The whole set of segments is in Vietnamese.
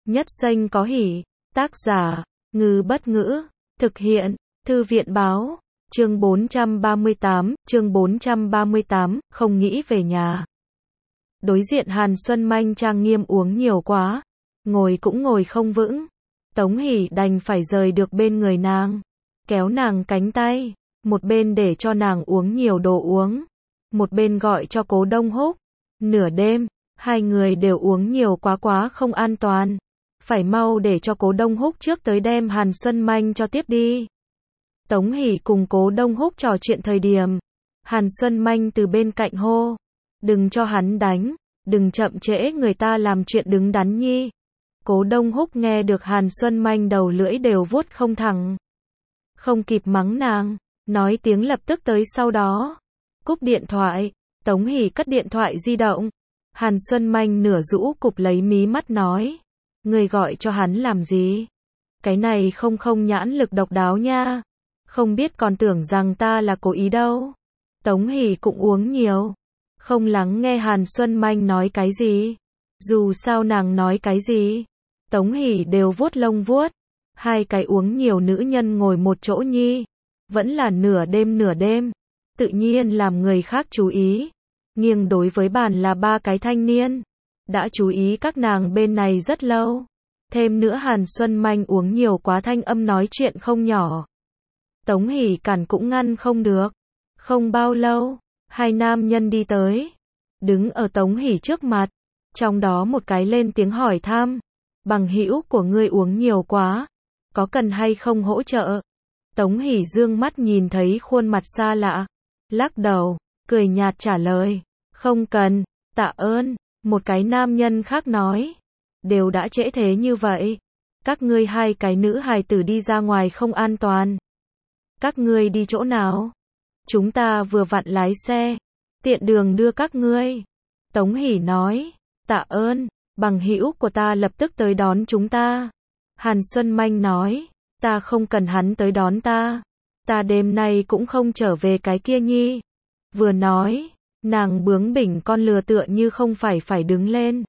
Nhất Xanh có hỉ. Tác giả, Ngư Bất Ngữ. Thực hiện, Thư viện Báo. Chương 438, không nghĩ về nhà. Đối diện Hàn Xuân Manh trang nghiêm uống nhiều quá, ngồi cũng ngồi không vững. Tống Hỷ đành phải rời được bên người nàng, kéo nàng cánh tay, một bên để cho nàng uống nhiều đồ uống, một bên gọi cho Cố Đông Húc. Nửa đêm, hai người đều uống nhiều quá không an toàn, phải mau để cho Cố Đông Húc trước tới đem Hàn Xuân Manh cho tiếp đi. Tống Hỷ cùng Cố Đông Húc trò chuyện thời điểm, Hàn Xuân Manh từ bên cạnh hô, đừng cho hắn đánh, đừng chậm trễ người ta làm chuyện đứng đắn nhi. Cố Đông Húc nghe được Hàn Xuân Manh đầu lưỡi đều vuốt không thẳng, không kịp mắng nàng, nói tiếng lập tức tới sau đó. Cúp điện thoại, Tống Hỷ cất điện thoại di động. Hàn Xuân Manh nửa rũ cụp lấy mí mắt nói, người gọi cho hắn làm gì? Cái này không nhãn lực độc đáo nha, không biết còn tưởng rằng ta là cố ý đâu. Tống Hỷ cũng uống nhiều, không lắng nghe Hàn Xuân Manh nói cái gì. Dù sao nàng nói cái gì, Tống Hỷ đều vuốt lông vuốt. Hai cái uống nhiều nữ nhân ngồi một chỗ nhi, vẫn là nửa đêm, tự nhiên làm người khác chú ý. Nghiêng đối với bàn là ba cái thanh niên, đã chú ý các nàng bên này rất lâu. Thêm nữa Hàn Xuân Manh uống nhiều quá, thanh âm nói chuyện không nhỏ. Tống Hỷ cản cũng ngăn không được. Không bao lâu, hai nam nhân đi tới, đứng ở Tống Hỷ trước mặt, trong đó một cái lên tiếng hỏi thăm, bằng hữu của ngươi uống nhiều quá, có cần hay không hỗ trợ? Tống Hỷ dương mắt nhìn thấy khuôn mặt xa lạ, lắc đầu, cười nhạt trả lời, không cần, tạ ơn. Một cái nam nhân khác nói, đều đã trễ thế như vậy, các ngươi hai cái nữ hài tử đi ra ngoài không an toàn. Các ngươi đi chỗ nào? Chúng ta vừa vặn lái xe, tiện đường đưa các ngươi. Tống Hỷ nói, tạ ơn, bằng hữu của ta lập tức tới đón chúng ta. Hàn Xuân Manh nói, ta không cần hắn tới đón ta đêm nay cũng không trở về cái kia nhi. Vừa nói, nàng bướng bỉnh con lừa tựa như không phải đứng lên.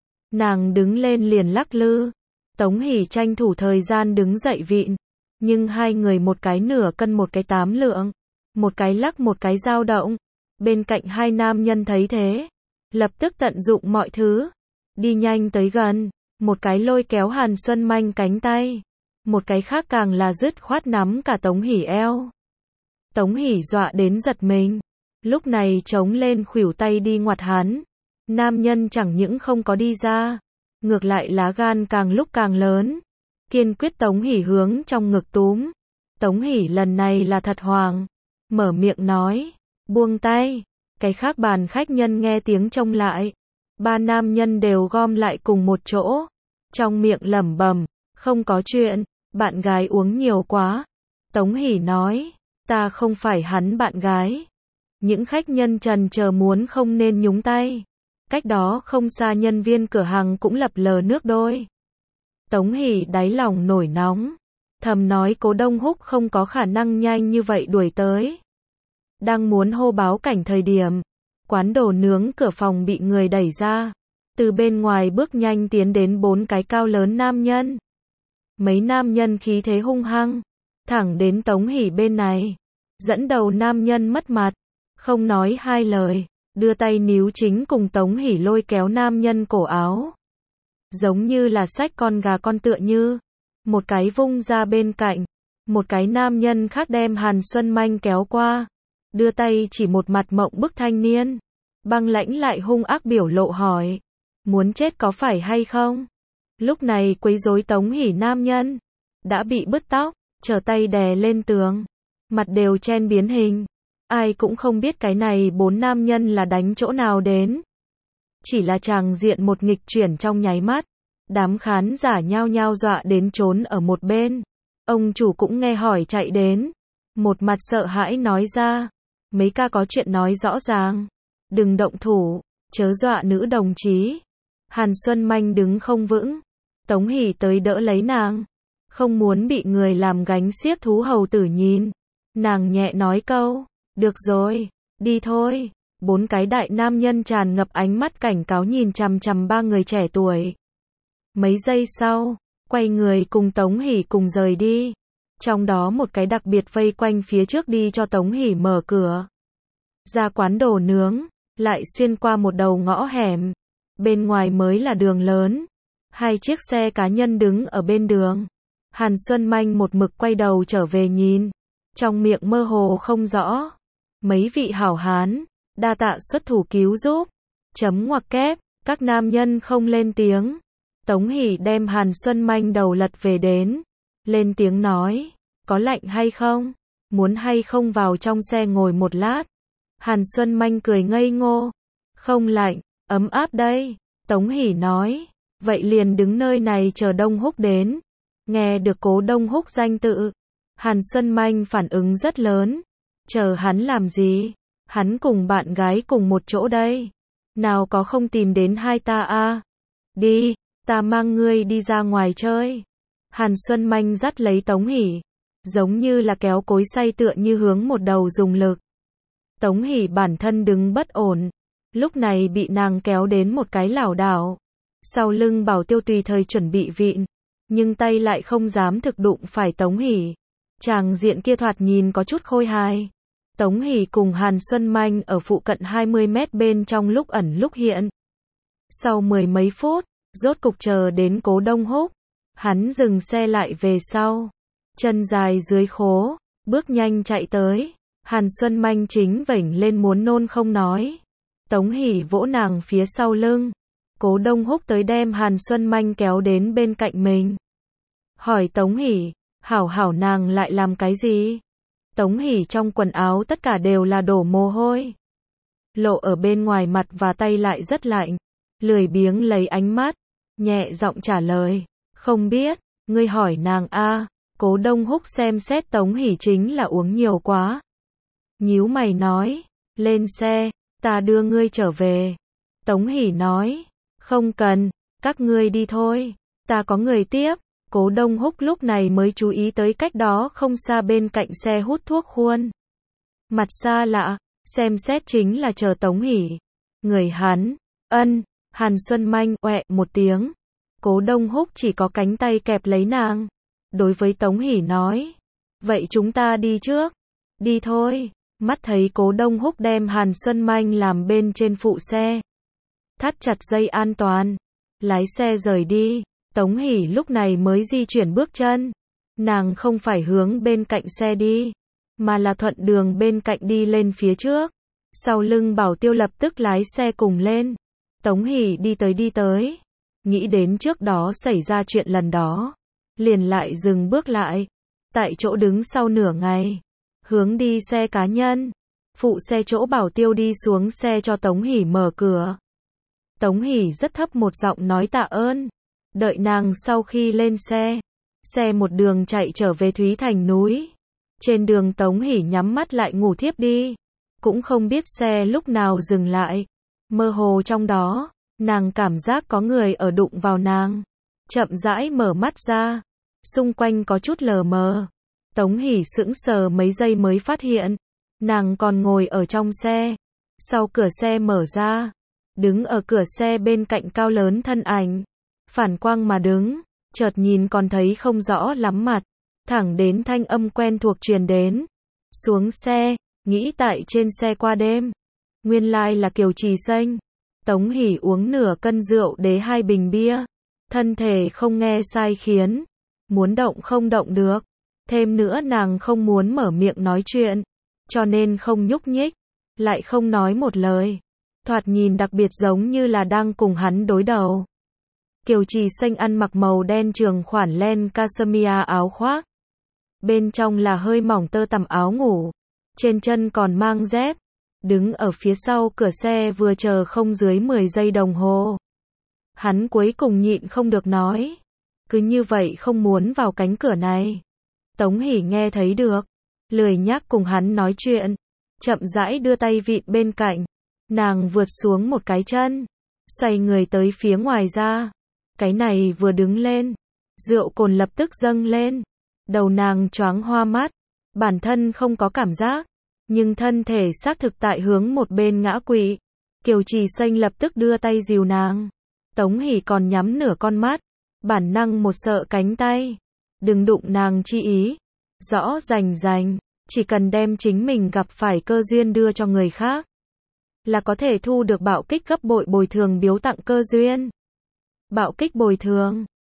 Nàng đứng lên liền lắc lư. Tống Hỷ tranh thủ thời gian đứng dậy vịn, nhưng hai người một cái nửa cân một cái 8 lượng, một cái lắc một cái dao động. Bên cạnh hai nam nhân thấy thế, lập tức tận dụng mọi thứ, đi nhanh tới gần, một cái lôi kéo Hàn Xuân Manh cánh tay, một cái khác càng là dứt khoát nắm cả Tống Hỷ eo. Tống Hỷ dọa đến giật mình, lúc này chống lên khuỷu tay đi ngoặt hắn. Nam nhân chẳng những không có đi ra, ngược lại lá gan càng lúc càng lớn, kiên quyết Tống Hỷ hướng trong ngực túm. Tống Hỷ lần này là thật hoàng, mở miệng nói, buông tay. Cái khác bàn khách nhân nghe tiếng trông lại, ba nam nhân đều gom lại cùng một chỗ, trong miệng lẩm bẩm, không có chuyện, bạn gái uống nhiều quá. Tống Hỷ nói, ta không phải hắn bạn gái. Những khách nhân trần chờ muốn không nên nhúng tay. Cách đó không xa nhân viên cửa hàng cũng lập lờ nước đôi. Tống Hỷ đáy lòng nổi nóng, thầm nói Cố Đông Húc không có khả năng nhanh như vậy đuổi tới. Đang muốn hô báo cảnh thời điểm, quán đồ nướng cửa phòng bị người đẩy ra, từ bên ngoài bước nhanh tiến đến 4 cái cao lớn nam nhân. Mấy nam nhân khí thế hung hăng, thẳng đến Tống Hỷ bên này. Dẫn đầu nam nhân mất mặt, không nói hai lời, đưa tay níu chính cùng Tống Hỷ lôi kéo nam nhân cổ áo. Giống như là xách con gà con tựa như, một cái vung ra bên cạnh, một cái nam nhân khác đem Hàn Xuân Manh kéo qua, đưa tay chỉ một mặt mộng bức thanh niên, băng lãnh lại hung ác biểu lộ hỏi, muốn chết có phải hay không? Lúc này quấy rối Tống Hỷ nam nhân, đã bị bứt tóc, trở tay đè lên tường, mặt đều chen biến hình. Ai cũng không biết cái này 4 nam nhân là đánh chỗ nào đến. Chỉ là tràng diện một nghịch chuyển trong nháy mắt, đám khán giả nhao nhao dọa đến trốn ở một bên. Ông chủ cũng nghe hỏi chạy đến, một mặt sợ hãi nói ra, mấy ca có chuyện nói rõ ràng, đừng động thủ, chớ dọa nữ đồng chí. Hàn Xuân Manh đứng không vững, Tống Hỷ tới đỡ lấy nàng, không muốn bị người làm gánh xiếc thú hầu tử nhìn. Nàng nhẹ nói câu, được rồi, đi thôi. 4 cái đại nam nhân tràn ngập ánh mắt cảnh cáo nhìn chằm chằm ba người trẻ tuổi. Mấy giây sau, quay người cùng Tống Hỷ cùng rời đi. Trong đó một cái đặc biệt vây quanh phía trước đi cho Tống Hỷ mở cửa. Ra quán đồ nướng, lại xuyên qua một đầu ngõ hẻm. Bên ngoài mới là đường lớn. Hai chiếc xe cá nhân đứng ở bên đường. Hàn Xuân Manh một mực quay đầu trở về nhìn. Trong miệng mơ hồ không rõ. Mấy vị hảo hán, đa tạ xuất thủ cứu giúp. Chấm ngoặc kép, các nam nhân không lên tiếng. Tống Hỷ đem Hàn Xuân Manh đầu lật về đến. Lên tiếng nói, có lạnh hay không? Muốn hay không vào trong xe ngồi một lát? Hàn Xuân Manh cười ngây ngô. Không lạnh, ấm áp đây. Tống Hỷ nói, vậy liền đứng nơi này chờ Đông Húc đến. Nghe được Cố Đông Húc danh tự, Hàn Xuân Manh phản ứng rất lớn. Chờ hắn làm gì? Hắn cùng bạn gái cùng một chỗ đây. Nào có không tìm đến hai ta à? Đi, ta mang ngươi đi ra ngoài chơi. Hàn Xuân Manh dắt lấy Tống Hỷ, giống như là kéo cối xay tựa như hướng một đầu dùng lực. Tống Hỷ bản thân đứng bất ổn, lúc này bị nàng kéo đến một cái lảo đảo. Sau lưng Bảo Tiêu tùy thời chuẩn bị vịn, nhưng tay lại không dám thực đụng phải Tống Hỷ. Tràng diện kia thoạt nhìn có chút khôi hài. Tống Hỷ cùng Hàn Xuân Manh ở phụ cận 20 mét bên trong lúc ẩn lúc hiện. Sau 10 mấy phút, rốt cục chờ đến Cố Đông Húc. Hắn dừng xe lại về sau. Chân dài dưới khố, bước nhanh chạy tới. Hàn Xuân Manh chính vểnh lên muốn nôn không nói. Tống Hỷ vỗ nàng phía sau lưng. Cố Đông Húc tới đem Hàn Xuân Manh kéo đến bên cạnh mình. Hỏi Tống Hỷ, hảo hảo nàng lại làm cái gì? Tống Hỷ trong quần áo tất cả đều là đổ mồ hôi. Lộ ở bên ngoài mặt và tay lại rất lạnh. Lười biếng lấy ánh mắt, nhẹ giọng trả lời. Không biết, ngươi hỏi nàng a. Cố Đông Húc xem xét Tống Hỷ chính là uống nhiều quá. Nhíu mày nói, lên xe, ta đưa ngươi trở về. Tống Hỷ nói, không cần, các ngươi đi thôi, ta có người tiếp. Cố Đông Húc lúc này mới chú ý tới cách đó không xa bên cạnh xe hút thuốc khuôn. Mặt xa lạ, xem xét chính là chờ Tống Hỷ. Người hắn, Hàn Xuân Manh oẹ một tiếng. Cố Đông Húc chỉ có cánh tay kẹp lấy nàng. Đối với Tống Hỷ nói, vậy chúng ta đi trước. Đi thôi. Mắt thấy Cố Đông Húc đem Hàn Xuân Manh làm bên trên phụ xe. Thắt chặt dây an toàn. Lái xe rời đi. Tống Hỷ lúc này mới di chuyển bước chân. Nàng không phải hướng bên cạnh xe đi, mà là thuận đường bên cạnh đi lên phía trước. Sau lưng Bảo Tiêu lập tức lái xe cùng lên. Tống Hỷ đi tới. Nghĩ đến trước đó xảy ra chuyện lần đó. Liền lại dừng bước lại. Tại chỗ đứng sau nửa ngày. Hướng đi xe cá nhân. Phụ xe chỗ Bảo Tiêu đi xuống xe cho Tống Hỷ mở cửa. Tống Hỷ rất thấp một giọng nói tạ ơn. Đợi nàng sau khi lên xe. Xe một đường chạy trở về Thúy Thành núi. Trên đường Tống Hỷ nhắm mắt lại ngủ thiếp đi. Cũng không biết xe lúc nào dừng lại. Mơ hồ trong đó, nàng cảm giác có người ở đụng vào nàng. Chậm rãi mở mắt ra. Xung quanh có chút lờ mờ. Tống Hỷ sững sờ mấy giây mới phát hiện. Nàng còn ngồi ở trong xe. Sau cửa xe mở ra. Đứng ở cửa xe bên cạnh cao lớn thân ảnh. Phản quang mà đứng. Chợt nhìn còn thấy không rõ lắm mặt. Thẳng đến thanh âm quen thuộc truyền đến. Xuống xe, nghĩ tại trên xe qua đêm. Nguyên lai là Kiều Trì Xanh. Tống Hỷ uống nửa cân rượu đế 2 bình bia. Thân thể không nghe sai khiến. Muốn động không động được. Thêm nữa nàng không muốn mở miệng nói chuyện. Cho nên không nhúc nhích. Lại không nói một lời. Thoạt nhìn đặc biệt giống như là đang cùng hắn đối đầu. Kiều Trì Xanh ăn mặc màu đen trường khoản len cashmere áo khoác. Bên trong là hơi mỏng tơ tằm áo ngủ. Trên chân còn mang dép. Đứng ở phía sau cửa xe vừa chờ không dưới 10 giây đồng hồ. Hắn cuối cùng nhịn không được nói. Cứ như vậy không muốn vào cánh cửa này. Tống Hỷ nghe thấy được. Lười nhác cùng hắn nói chuyện. Chậm rãi đưa tay vịn bên cạnh. Nàng vượt xuống một cái chân. Xoay người tới phía ngoài ra. Cái này vừa đứng lên. Rượu cồn lập tức dâng lên. Đầu nàng choáng hoa mắt. Bản thân không có cảm giác. Nhưng thân thể xác thực tại hướng một bên ngã quỵ. Kiều Trì Xanh lập tức đưa tay dìu nàng. Tống Hỷ còn nhắm nửa con mắt. Bản năng một sợ cánh tay. Đừng đụng nàng chi ý. Rõ rành rành. Chỉ cần đem chính mình gặp phải cơ duyên đưa cho người khác, là có thể thu được bạo kích gấp bội bồi thường biếu tặng cơ duyên. Bạo kích bồi thường.